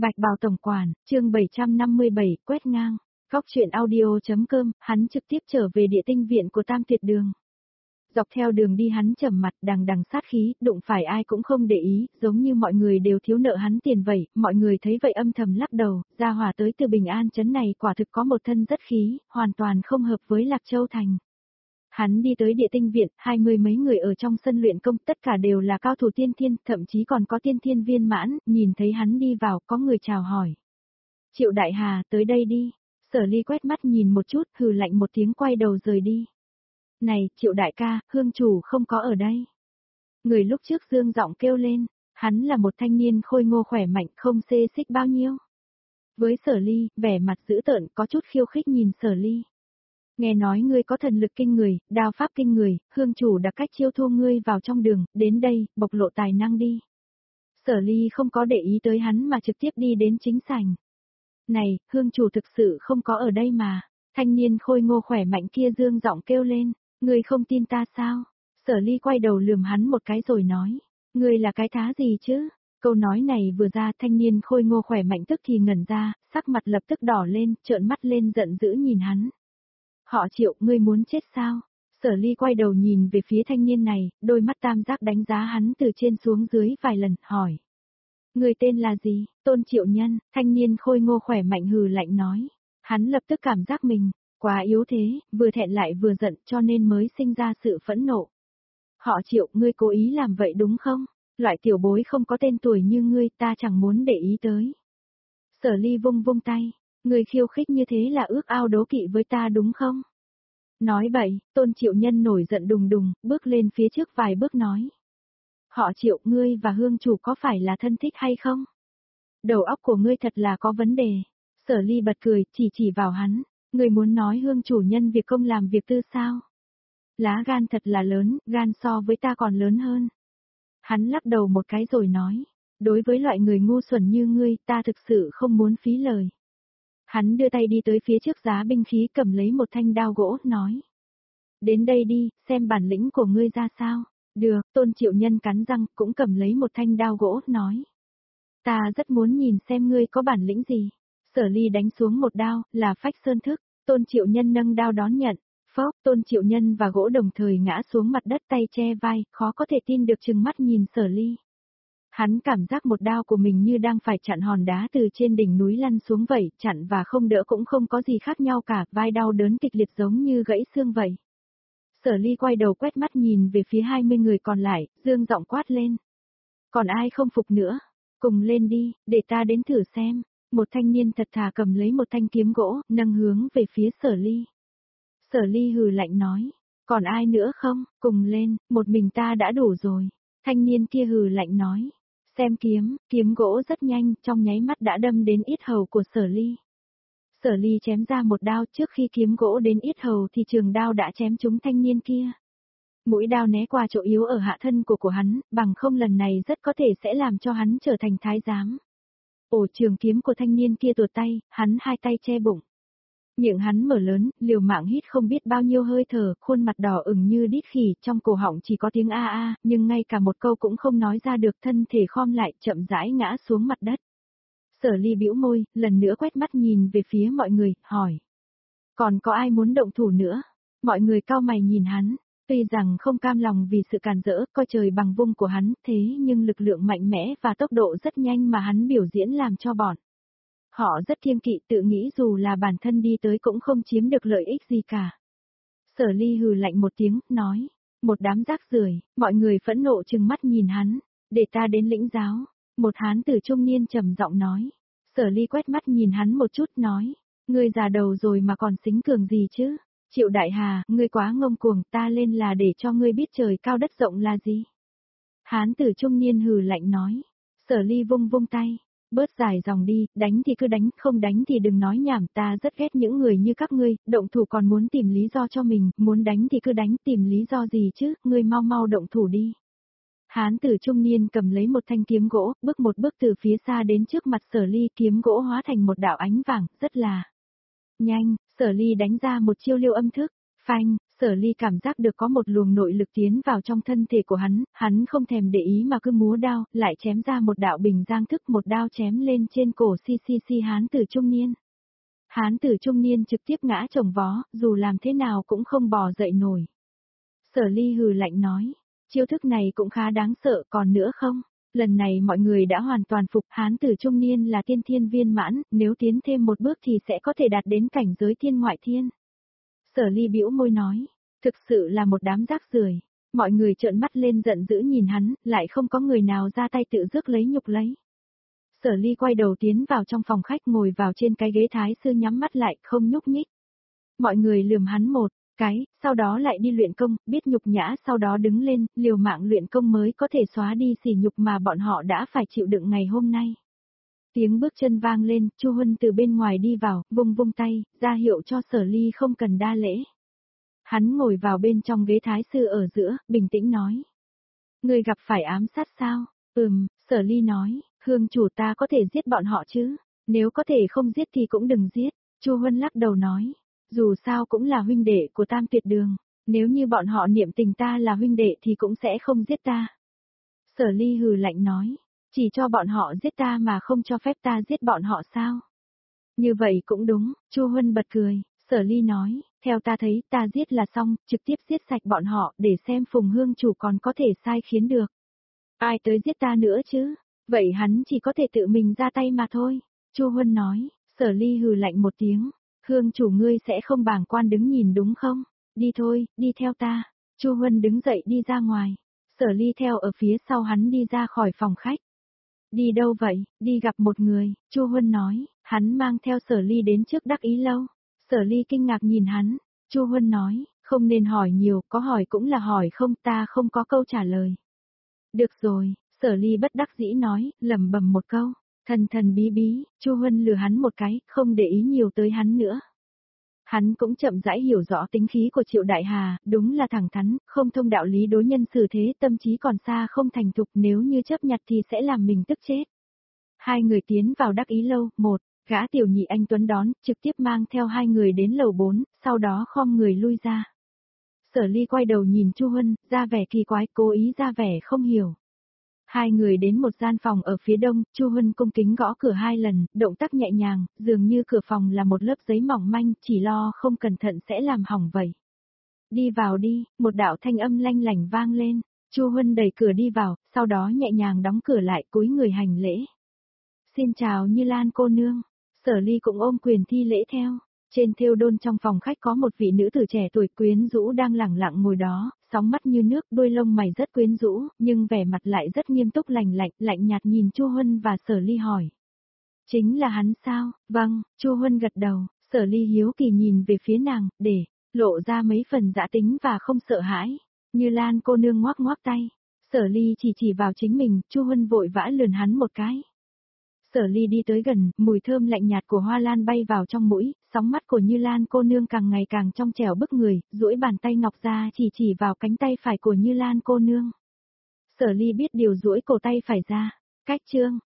Bạch Bào Tổng Quản, chương 757, quét ngang. Góc truyện audio.com, hắn trực tiếp trở về địa tinh viện của Tam Tuyệt Đường. Dọc theo đường đi hắn trầm mặt đằng đằng sát khí, đụng phải ai cũng không để ý, giống như mọi người đều thiếu nợ hắn tiền vậy, mọi người thấy vậy âm thầm lắc đầu, gia hỏa tới từ Bình An trấn này quả thực có một thân rất khí, hoàn toàn không hợp với Lạc Châu Thành. Hắn đi tới địa tinh viện, 20 mấy người ở trong sân luyện công, tất cả đều là cao thủ tiên thiên, thậm chí còn có tiên thiên viên mãn, nhìn thấy hắn đi vào, có người chào hỏi. Triệu Đại Hà, tới đây đi. Sở Ly quét mắt nhìn một chút, hừ lạnh một tiếng quay đầu rời đi. Này, Triệu Đại ca, hương chủ không có ở đây. Người lúc trước dương giọng kêu lên, hắn là một thanh niên khôi ngô khỏe mạnh, không xê xích bao nhiêu. Với Sở Ly, vẻ mặt dữ tợn, có chút khiêu khích nhìn Sở Ly. Nghe nói ngươi có thần lực kinh người, đao pháp kinh người, hương chủ đặc cách chiêu thu ngươi vào trong đường, đến đây, bộc lộ tài năng đi. Sở Ly không có để ý tới hắn mà trực tiếp đi đến chính sảnh. Này, hương chủ thực sự không có ở đây mà. Thanh niên khôi ngô khỏe mạnh kia dương giọng kêu lên, ngươi không tin ta sao? Sở Ly quay đầu lườm hắn một cái rồi nói, ngươi là cái thá gì chứ? Câu nói này vừa ra, thanh niên khôi ngô khỏe mạnh tức thì ngẩn ra, sắc mặt lập tức đỏ lên, trợn mắt lên giận dữ nhìn hắn. Họ Triệu, ngươi muốn chết sao? Sở Ly quay đầu nhìn về phía thanh niên này, đôi mắt tam giác đánh giá hắn từ trên xuống dưới vài lần, hỏi. Người tên là gì? Tôn Triệu Nhân, thanh niên khôi ngô khỏe mạnh hừ lạnh nói. Hắn lập tức cảm giác mình, quá yếu thế, vừa thẹn lại vừa giận cho nên mới sinh ra sự phẫn nộ. Họ Triệu, ngươi cố ý làm vậy đúng không? Loại tiểu bối không có tên tuổi như ngươi ta chẳng muốn để ý tới. Sở Ly vung vung tay. Người khiêu khích như thế là ước ao đố kỵ với ta đúng không? Nói bậy, Tôn Triệu Nhân nổi giận đùng đùng, bước lên phía trước vài bước nói. Họ Triệu, ngươi và hương chủ có phải là thân thích hay không? Đầu óc của ngươi thật là có vấn đề. Sở Ly bật cười, chỉ vào hắn. Ngươi muốn nói hương chủ nhân việc công làm việc tư sao? Lá gan thật là lớn, gan so với ta còn lớn hơn. Hắn lắc đầu một cái rồi nói. Đối với loại người ngu xuẩn như ngươi, ta thực sự không muốn phí lời. Hắn đưa tay đi tới phía trước giá binh khí cầm lấy một thanh đao gỗ, nói. Đến đây đi, xem bản lĩnh của ngươi ra sao. Được, Tôn Triệu Nhân cắn răng, cũng cầm lấy một thanh đao gỗ, nói. Ta rất muốn nhìn xem ngươi có bản lĩnh gì. Sở Ly đánh xuống một đao, là phách sơn thức. Tôn Triệu Nhân nâng đao đón nhận. Phốc, Tôn Triệu Nhân và gỗ đồng thời ngã xuống mặt đất tay che vai, khó có thể tin được chừng mắt nhìn Sở Ly. Hắn cảm giác một đao của mình như đang phải chặn hòn đá từ trên đỉnh núi lăn xuống vậy, chặn và không đỡ cũng không có gì khác nhau cả, vai đau đớn kịch liệt giống như gãy xương vậy. Sở Ly quay đầu quét mắt nhìn về phía 20 người còn lại, dương giọng quát lên. Còn ai không phục nữa? Cùng lên đi, để ta đến thử xem. Một thanh niên thật thà cầm lấy một thanh kiếm gỗ, nâng hướng về phía Sở Ly. Sở Ly hừ lạnh nói. Còn ai nữa không? Cùng lên, một mình ta đã đủ rồi. Thanh niên kia hừ lạnh nói. Xem kiếm gỗ rất nhanh, trong nháy mắt đã đâm đến yết hầu của Sở Ly. Sở Ly chém ra một đao, trước khi kiếm gỗ đến yết hầu thì trường đao đã chém trúng thanh niên kia. Mũi đao né qua chỗ yếu ở hạ thân của hắn, bằng không lần này rất có thể sẽ làm cho hắn trở thành thái giám. Ổ trường kiếm của thanh niên kia tuột tay, hắn hai tay che bụng. Miệng hắn mở lớn, liều mạng hít không biết bao nhiêu hơi thở, khuôn mặt đỏ ửng như đít khỉ, trong cổ họng chỉ có tiếng a a, nhưng ngay cả một câu cũng không nói ra được, thân thể khom lại, chậm rãi ngã xuống mặt đất. Sở Ly bĩu môi, lần nữa quét mắt nhìn về phía mọi người, hỏi. Còn có ai muốn động thủ nữa? Mọi người cau mày nhìn hắn, tuy rằng không cam lòng vì sự càn rỡ, coi trời bằng vung của hắn, thế nhưng lực lượng mạnh mẽ và tốc độ rất nhanh mà hắn biểu diễn làm cho bọn. Họ rất kiêng kỵ, tự nghĩ dù là bản thân đi tới cũng không chiếm được lợi ích gì cả. Sở Ly hừ lạnh một tiếng, nói. Một đám rác rưởi, mọi người phẫn nộ trừng mắt nhìn hắn. Để ta đến lĩnh giáo. Một hán tử trung niên trầm giọng nói. Sở Ly quét mắt nhìn hắn một chút, nói. Ngươi già đầu rồi mà còn xính cường gì chứ? Triệu Đại Hà, ngươi quá ngông cuồng, ta lên là để cho ngươi biết trời cao đất rộng là gì. Hán tử trung niên hừ lạnh nói. Sở Ly vung vung tay. Bớt dài dòng đi, đánh thì cứ đánh, không đánh thì đừng nói nhảm, ta rất ghét những người như các ngươi, động thủ còn muốn tìm lý do cho mình, muốn đánh thì cứ đánh, tìm lý do gì chứ, ngươi mau mau động thủ đi. Hán tử trung niên cầm lấy một thanh kiếm gỗ, bước một bước từ phía xa đến trước mặt Sở Ly, kiếm gỗ hóa thành một đạo ánh vàng, rất là nhanh. Sở Ly đánh ra một chiêu liêu âm thức, phanh, Sở Ly cảm giác được có một luồng nội lực tiến vào trong thân thể của hắn không thèm để ý mà cứ múa đao, lại chém ra một đạo bình giang thức, một đao chém lên trên cổ hán tử trung niên. Hán tử trung niên trực tiếp ngã chồng vó, dù làm thế nào cũng không bò dậy nổi. Sở Ly hừ lạnh nói, chiêu thức này cũng khá đáng sợ, còn nữa không? Lần này mọi người đã hoàn toàn phục, hán tử trung niên là tiên thiên viên mãn, nếu tiến thêm một bước thì sẽ có thể đạt đến cảnh giới thiên ngoại thiên. Sở Ly bĩu môi nói, thực sự là một đám rác rưởi. Mọi người trợn mắt lên giận dữ nhìn hắn, lại không có người nào ra tay tự rước lấy nhục lấy. Sở Ly quay đầu tiến vào trong phòng khách, ngồi vào trên cái ghế thái sư, nhắm mắt lại, không nhúc nhích. Mọi người lườm hắn một cái, sau đó lại đi luyện công, biết nhục nhã sau đó đứng lên, liều mạng luyện công mới có thể xóa đi sỉ nhục mà bọn họ đã phải chịu đựng ngày hôm nay. Tiếng bước chân vang lên, Chu Huân từ bên ngoài đi vào, vung vung tay, ra hiệu cho Sở Ly không cần đa lễ. Hắn ngồi vào bên trong ghế thái sư ở giữa, bình tĩnh nói. Người gặp phải ám sát sao? Sở Ly nói, Hương chủ, ta có thể giết bọn họ chứ? Nếu có thể không giết thì cũng đừng giết. Chu Huân lắc đầu nói, dù sao cũng là huynh đệ của Tam Tuyệt Đường, nếu như bọn họ niệm tình ta là huynh đệ thì cũng sẽ không giết ta. Sở Ly hừ lạnh nói, chỉ cho bọn họ giết ta mà không cho phép ta giết bọn họ sao? Như vậy cũng đúng, Chu Huân bật cười. Sở Ly nói, theo ta thấy ta giết là xong, trực tiếp giết sạch bọn họ để xem Phùng Hương chủ còn có thể sai khiến được. Ai tới giết ta nữa chứ? Vậy hắn chỉ có thể tự mình ra tay mà thôi. Chu Huân nói. Sở Ly hừ lạnh một tiếng. Hương chủ, ngươi sẽ không bàng quan đứng nhìn đúng không? Đi thôi, đi theo ta. Chu Huân đứng dậy đi ra ngoài. Sở Ly theo ở phía sau hắn đi ra khỏi phòng khách. Đi đâu vậy? Đi gặp một người, Chu Huân nói. Hắn mang theo Sở Ly đến trước Đắc Ý Lâu. Sở Ly kinh ngạc nhìn hắn. Chu Huân nói, không nên hỏi nhiều, có hỏi cũng là hỏi không, ta không có câu trả lời. Được rồi, Sở Ly bất đắc dĩ nói, lẩm bẩm một câu. Thần thần bí bí, Chu Huân lừa hắn một cái, không để ý nhiều tới hắn nữa. Hắn cũng chậm rãi hiểu rõ tính khí của Triệu Đại Hà, đúng là thẳng thắn, không thông đạo lý đối nhân xử thế, tâm trí còn xa không thành thục, nếu như chấp nhặt thì sẽ làm mình tức chết. Hai người tiến vào Đắc Ý Lâu, một gã tiểu nhị anh tuấn đón, trực tiếp mang theo hai người đến lầu 4, sau đó khom người lui ra. Sở Ly quay đầu nhìn Chu Huân, ra vẻ kỳ quái, cố ý ra vẻ không hiểu. Hai người đến một gian phòng ở phía đông, Chu Huân cung kính gõ cửa 2 lần, động tác nhẹ nhàng, dường như cửa phòng là một lớp giấy mỏng manh, chỉ lo không cẩn thận sẽ làm hỏng vậy. Đi vào đi, một đạo thanh âm lanh lảnh vang lên. Chu Huân đẩy cửa đi vào, sau đó nhẹ nhàng đóng cửa lại, cúi người hành lễ. Xin chào Như Lan cô nương. Sở Ly cũng ôm quyền thi lễ theo. Trên thêu đôn trong phòng khách có một vị nữ tử trẻ tuổi quyến rũ đang lẳng lặng ngồi đó, sóng mắt như nước, đôi lông mày rất quyến rũ, nhưng vẻ mặt lại rất nghiêm túc lạnh nhạt nhìn Chu Huân và Sở Ly hỏi. Chính là hắn sao? Vâng, Chu Huân gật đầu. Sở Ly hiếu kỳ nhìn về phía nàng, để lộ ra mấy phần dã tính và không sợ hãi. Như Lan cô nương ngoắc ngoắc tay. Sở Ly chỉ vào chính mình, Chu Huân vội vã lườn hắn một cái. Sở Ly đi tới gần, mùi thơm lạnh nhạt của hoa lan bay vào trong mũi, sóng mắt của Như Lan cô nương càng ngày càng trong trẻo bức người, duỗi bàn tay ngọc ra chỉ vào cánh tay phải của Như Lan cô nương. Sở Ly biết điều, duỗi cổ tay phải ra. Cách chương